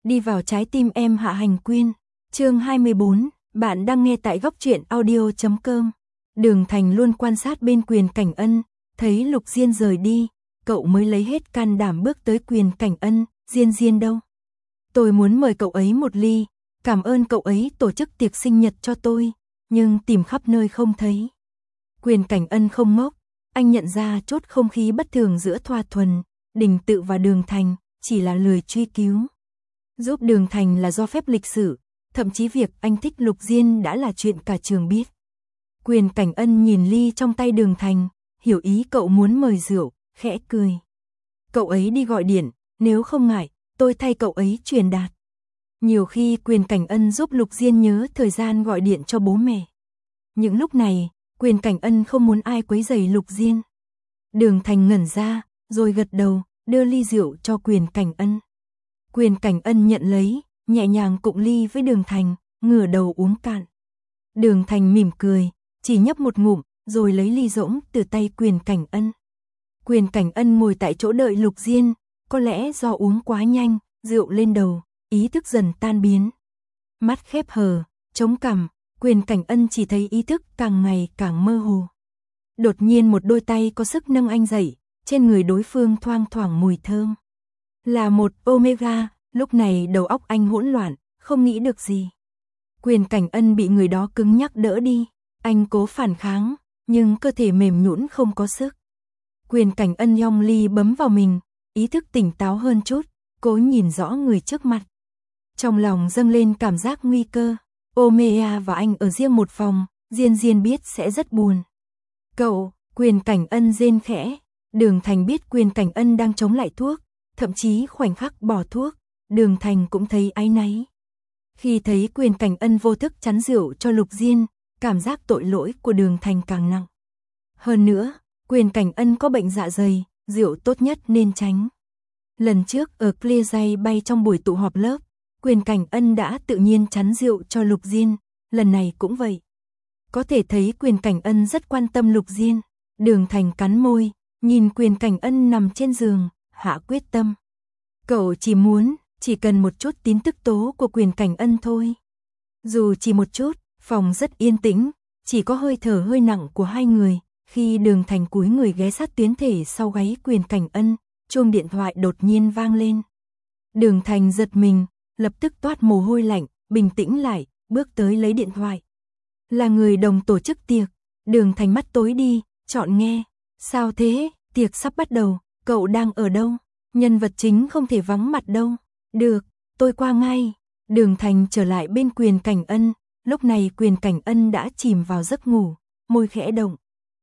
đi vào trái tim em. Hạ Hành Quyên. Chương 24, bạn đang nghe tại góc truyện audio.com. Đường Thành luôn quan sát bên Quyền Cảnh Ân, thấy Lục Diên rời đi, cậu mới lấy hết can đảm bước tới Quyền Cảnh Ân. Diên đâu? Tôi muốn mời cậu ấy một ly, cảm ơn cậu ấy tổ chức tiệc sinh nhật cho tôi, nhưng tìm khắp nơi không thấy. Quyền Cảnh Ân không ngốc, anh nhận ra chút không khí bất thường giữa Thoa Thuần, Đình Tự và Đường Thành, chỉ là lười truy cứu. Giúp Đường Thành là do phép lịch sử, thậm chí việc anh thích Lục Diên đã là chuyện cả trường biết. Quyền Cảnh Ân nhìn ly trong tay Đường Thành, hiểu ý cậu muốn mời rượu, khẽ cười. Cậu ấy đi gọi điện, nếu không ngại, tôi thay cậu ấy truyền đạt. Nhiều khi Quyền Cảnh Ân giúp Lục Diên nhớ thời gian gọi điện cho bố mẹ. Những lúc này, Quyền Cảnh Ân không muốn ai quấy rầy Lục Diên. Đường Thành ngẩn ra, rồi gật đầu, đưa ly rượu cho Quyền Cảnh Ân. Quyền Cảnh Ân nhận lấy, nhẹ nhàng cụng ly với Đường Thành, ngửa đầu uống cạn. Đường Thành mỉm cười, chỉ nhấp một ngụm, rồi lấy ly rỗng từ tay Quyền Cảnh Ân. Quyền Cảnh Ân ngồi tại chỗ đợi Lục Diên, có lẽ do uống quá nhanh, rượu lên đầu, ý thức dần tan biến. Mắt khép hờ, chống cằm, Quyền Cảnh Ân chỉ thấy ý thức càng ngày càng mơ hồ. Đột nhiên một đôi tay có sức nâng anh dậy, trên người đối phương thoang thoảng mùi thơm. Là một Omega, lúc này đầu óc anh hỗn loạn, không nghĩ được gì. Quyền Cảnh Ân bị người đó cứng nhắc đỡ đi, anh cố phản kháng, nhưng cơ thể mềm nhũn không có sức. Quyền Cảnh Ân nhong ly bấm vào mình, ý thức tỉnh táo hơn chút, cố nhìn rõ người trước mặt. Trong lòng dâng lên cảm giác nguy cơ, Omega và anh ở riêng một phòng, Diên biết sẽ rất buồn. Cậu, Quyền Cảnh Ân rên khẽ, Đường Thành biết Quyền Cảnh Ân đang chống lại thuốc, thậm chí khoảnh khắc bỏ thuốc, Đường Thành cũng thấy áy náy. Khi thấy Quyền Cảnh Ân vô thức chắn rượu cho Lục Diên, cảm giác tội lỗi của Đường Thành càng nặng. Hơn nữa, Quyền Cảnh Ân có bệnh dạ dày, rượu tốt nhất nên tránh. Lần trước ở Clear Day bay trong buổi tụ họp lớp, Quyền Cảnh Ân đã tự nhiên chắn rượu cho Lục Diên, lần này cũng vậy. Có thể thấy Quyền Cảnh Ân rất quan tâm Lục Diên. Đường Thành cắn môi, nhìn Quyền Cảnh Ân nằm trên giường, hạ quyết tâm. Cậu chỉ cần một chút tin tức tố của Quyền Cảnh Ân thôi. Dù chỉ một chút, phòng rất yên tĩnh, chỉ có hơi thở hơi nặng của hai người. Khi Đường Thành cúi người ghé sát tuyến thể sau gáy Quyền Cảnh Ân, chuông điện thoại đột nhiên vang lên. Đường Thành giật mình, lập tức toát mồ hôi lạnh, bình tĩnh lại, bước tới lấy điện thoại. Là người đồng tổ chức tiệc. Đường Thành mắt tối đi, chọn nghe. Sao thế, tiệc sắp bắt đầu, cậu đang ở đâu? Nhân vật chính không thể vắng mặt đâu. Được, tôi qua ngay. Đường Thành trở lại bên Quyền Cảnh Ân, lúc này Quyền Cảnh Ân đã chìm vào giấc ngủ, môi khẽ động.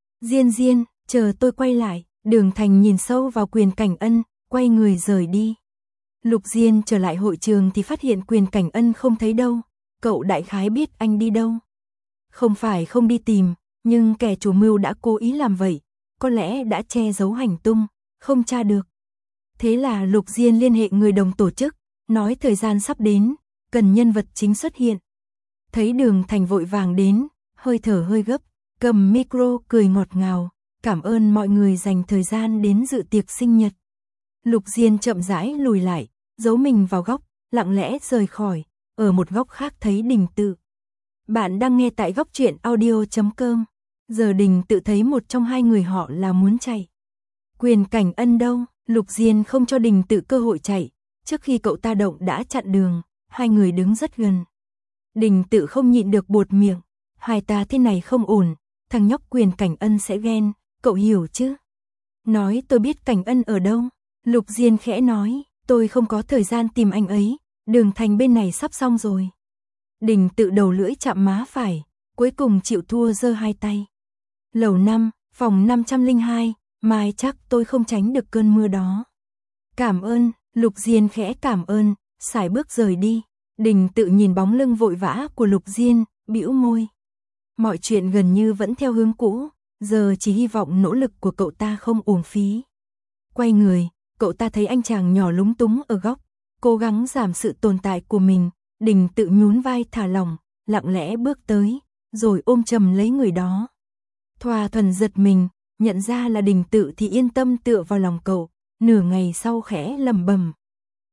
Diên, chờ tôi quay lại. Đường Thành nhìn sâu vào Quyền Cảnh Ân, quay người rời đi. Lục Diên trở lại hội trường thì phát hiện Quyền Cảnh Ân không thấy đâu. Cậu đại khái biết anh đi đâu. Không phải không đi tìm, nhưng kẻ chủ mưu đã cố ý làm vậy, có lẽ đã che giấu hành tung, không tra được. Thế là Lục Diên liên hệ người đồng tổ chức, nói thời gian sắp đến, cần nhân vật chính xuất hiện. Thấy Đường Thành vội vàng đến, hơi thở hơi gấp, cầm micro cười ngọt ngào, cảm ơn mọi người dành thời gian đến dự tiệc sinh nhật. Lục Diên chậm rãi lùi lại, giấu mình vào góc, lặng lẽ rời khỏi, ở một góc khác thấy Đình Tự. Bạn đang nghe tại góc truyện audio.com. Giờ Đình Tự thấy một trong hai người họ là muốn chạy. Quyền Cảnh Ân đâu? Lục Diên không cho Đình Tự cơ hội chạy, trước khi cậu ta động đã chặn đường, hai người đứng rất gần. Đình Tự không nhịn được buột miệng, hai ta thế này không ổn, thằng nhóc Quyền Cảnh Ân sẽ ghen, cậu hiểu chứ? Nói tôi biết Cảnh Ân ở đâu. Lục Diên khẽ nói, tôi không có thời gian tìm anh ấy, Đường Thành bên này sắp xong rồi. Đình Tự đầu lưỡi chạm má phải, cuối cùng chịu thua giơ hai tay. Lầu 5, phòng 502, mai chắc tôi không tránh được cơn mưa đó. Cảm ơn, Lục Diên khẽ cảm ơn, sải bước rời đi. Đình Tự nhìn bóng lưng vội vã của Lục Diên, bĩu môi. Mọi chuyện gần như vẫn theo hướng cũ, giờ chỉ hy vọng nỗ lực của cậu ta không uổng phí. Quay người, cậu ta thấy anh chàng nhỏ lúng túng ở góc, cố gắng giảm sự tồn tại của mình. Đình Tự nhún vai thả lỏng, lặng lẽ bước tới, rồi ôm chầm lấy người đó. Thoa Thuần giật mình, nhận ra là Đình Tự thì yên tâm tựa vào lòng cậu, nửa ngày sau khẽ lẩm bẩm.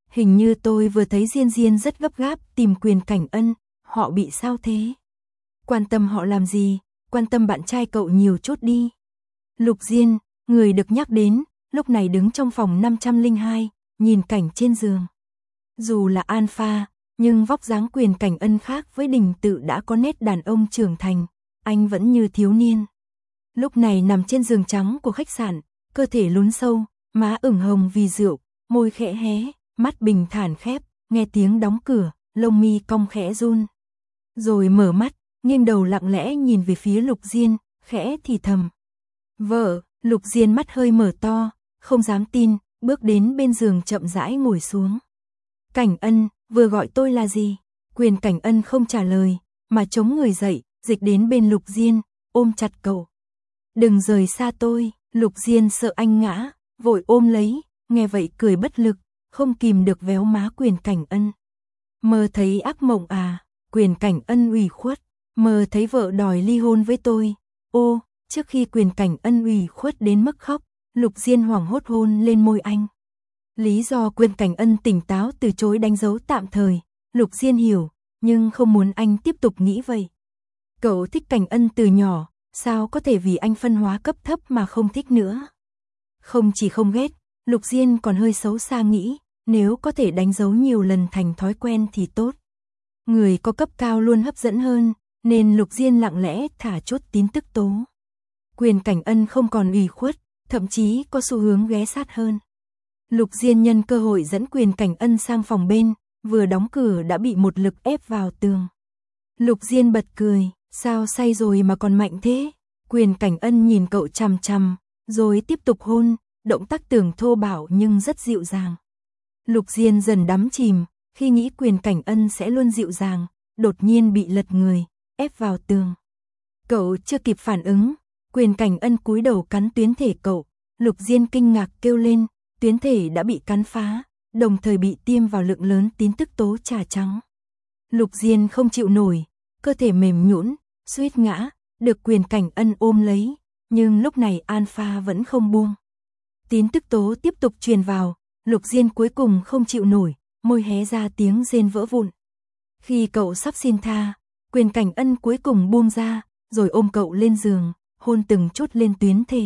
Hình như tôi vừa thấy Diên Diên rất gấp gáp tìm Quyền Cảnh Ân, họ bị sao thế? Quan tâm họ làm gì, quan tâm bạn trai cậu nhiều chút đi. Lục Diên, người được nhắc đến, lúc này đứng trong phòng 502, nhìn cảnh trên giường. Dù là alpha, nhưng vóc dáng Quyền Cảnh Ân khác với Đình Tự đã có nét đàn ông trưởng thành, anh vẫn như thiếu niên. Lúc này nằm trên giường trắng của khách sạn, cơ thể lún sâu, má ửng hồng vì rượu, môi khẽ hé, mắt bình thản khép, nghe tiếng đóng cửa, lông mi cong khẽ run. Rồi mở mắt, nghiêng đầu lặng lẽ nhìn về phía Lục Diên, khẽ thì thầm. Vợ, Lục Diên mắt hơi mở to, không dám tin, bước đến bên giường chậm rãi ngồi xuống. Cảnh Ân, vừa gọi tôi là gì? Quyền Cảnh Ân không trả lời, mà chống người dậy, dịch đến bên Lục Diên, ôm chặt cậu. Đừng rời xa tôi, Lục Diên sợ anh ngã, vội ôm lấy, nghe vậy cười bất lực, không kìm được véo má Quyền Cảnh Ân. Mơ thấy ác mộng à? Quyền Cảnh Ân ủy khuất, mơ thấy vợ đòi ly hôn với tôi. Ô, trước khi Quyền Cảnh Ân ủy khuất đến mức khóc, Lục Diên hoảng hốt hôn lên môi anh. Lý do Quyền Cảnh Ân tỉnh táo từ chối đánh dấu tạm thời, Lục Diên hiểu, nhưng không muốn anh tiếp tục nghĩ vậy. Cậu thích Cảnh Ân từ nhỏ, sao có thể vì anh phân hóa cấp thấp mà không thích nữa? Không chỉ không ghét, Lục Diên còn hơi xấu xa nghĩ, nếu có thể đánh dấu nhiều lần thành thói quen thì tốt. Người có cấp cao luôn hấp dẫn hơn, nên Lục Diên lặng lẽ thả chút tin tức tố. Quyền Cảnh Ân không còn ủy khuất, thậm chí có xu hướng ghé sát hơn. Lục Diên nhân cơ hội dẫn Quyền Cảnh Ân sang phòng bên, vừa đóng cửa đã bị một lực ép vào tường. Lục Diên bật cười, sao say rồi mà còn mạnh thế? Quyền Cảnh Ân nhìn cậu chằm chằm, rồi tiếp tục hôn, động tác tưởng thô bạo nhưng rất dịu dàng. Lục Diên dần đắm chìm, khi nghĩ Quyền Cảnh Ân sẽ luôn dịu dàng, đột nhiên bị lật người, ép vào tường. Cậu chưa kịp phản ứng, Quyền Cảnh Ân cúi đầu cắn tuyến thể cậu, Lục Diên kinh ngạc kêu lên, tuyến thể đã bị cắn phá, đồng thời bị tiêm vào lượng lớn tin tức tố trà trắng. Lục Diên không chịu nổi, cơ thể mềm nhũn, suýt ngã, được Quyền Cảnh Ân ôm lấy, nhưng lúc này alpha vẫn không buông. Tin tức tố tiếp tục truyền vào, Lục Diên cuối cùng không chịu nổi, môi hé ra tiếng rên vỡ vụn. Khi cậu sắp xin tha, Quyền Cảnh Ân cuối cùng buông ra, rồi ôm cậu lên giường, hôn từng chút lên tuyến thể.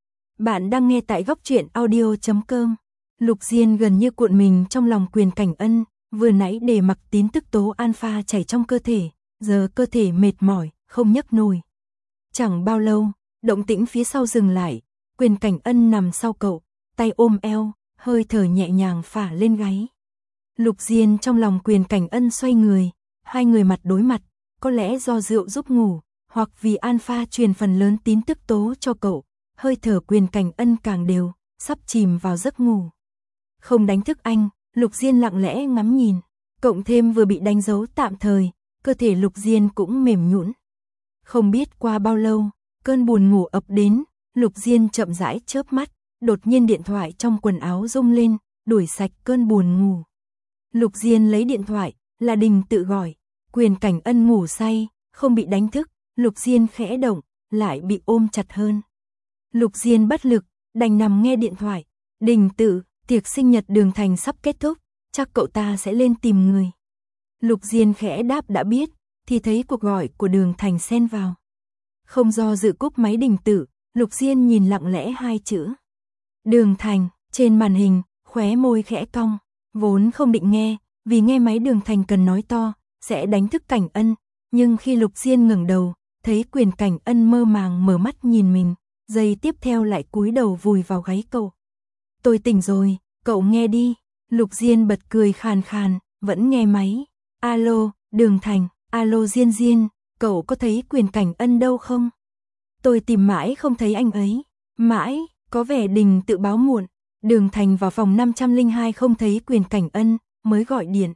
Bạn đang nghe tại góc truyện audio.com. Lục Diên gần như cuộn mình trong lòng Quyền Cảnh Ân, vừa nãy để mặc tin tức tố alpha chảy trong cơ thể, giờ cơ thể mệt mỏi, không nhấc nổi. Chẳng bao lâu, động tĩnh phía sau dừng lại, Quyền Cảnh Ân nằm sau cậu, tay ôm eo, hơi thở nhẹ nhàng phả lên gáy. Lục Diên trong lòng Quyền Cảnh Ân xoay người, hai người mặt đối mặt, có lẽ do rượu giúp ngủ, hoặc vì alpha truyền phần lớn tin tức tố cho cậu, hơi thở Quyền Cảnh Ân càng đều, sắp chìm vào giấc ngủ. Không đánh thức anh, Lục Diên lặng lẽ ngắm nhìn, cộng thêm vừa bị đánh dấu tạm thời, cơ thể Lục Diên cũng mềm nhũn. Không biết qua bao lâu, cơn buồn ngủ ập đến, Lục Diên chậm rãi chớp mắt, đột nhiên điện thoại trong quần áo rung lên, đuổi sạch cơn buồn ngủ. Lục Diên lấy điện thoại, là Đình Tự gọi, Quyền Cảnh Ân ngủ say, không bị đánh thức, Lục Diên khẽ động, lại bị ôm chặt hơn. Lục Diên bất lực, đành nằm nghe điện thoại. Đình Tự, tiệc sinh nhật Đường Thành sắp kết thúc, chắc cậu ta sẽ lên tìm người. Lục Diên khẽ đáp đã biết, thì thấy cuộc gọi của Đường Thành xen vào. Không do dự cúp máy Đình Tự, Lục Diên nhìn lặng lẽ hai chữ. Đường Thành, trên màn hình, khóe môi khẽ cong, vốn không định nghe, vì nghe máy Đường Thành cần nói to, sẽ đánh thức Cảnh Ân, nhưng khi Lục Diên ngẩng đầu, thấy Quyền Cảnh Ân mơ màng mở mắt nhìn mình, giây tiếp theo lại cúi đầu vùi vào gáy cậu. Tôi tỉnh rồi, cậu nghe đi. Lục Diên bật cười khàn khàn, vẫn nghe máy. Alo, Đường Thành, alo Diên Diên, cậu có thấy Quyền Cảnh Ân đâu không? Tôi tìm mãi không thấy anh ấy. Mãi, có vẻ Đình Tự báo muộn. Đường Thành vào phòng 502 không thấy Quyền Cảnh Ân, mới gọi điện.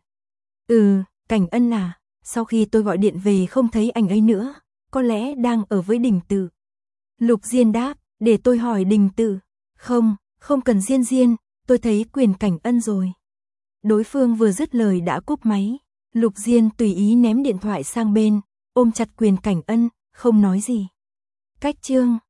Cảnh Ân à, sau khi tôi gọi điện về không thấy anh ấy nữa, có lẽ đang ở với Đình Tự. Lục Diên đáp, để tôi hỏi Đình Tự. Không cần Diên Diên, tôi thấy Quyền Cảnh Ân rồi. Đối phương vừa dứt lời đã cúp máy. Lục Diên tùy ý ném điện thoại sang bên, ôm chặt Quyền Cảnh Ân, không nói gì. Cách chương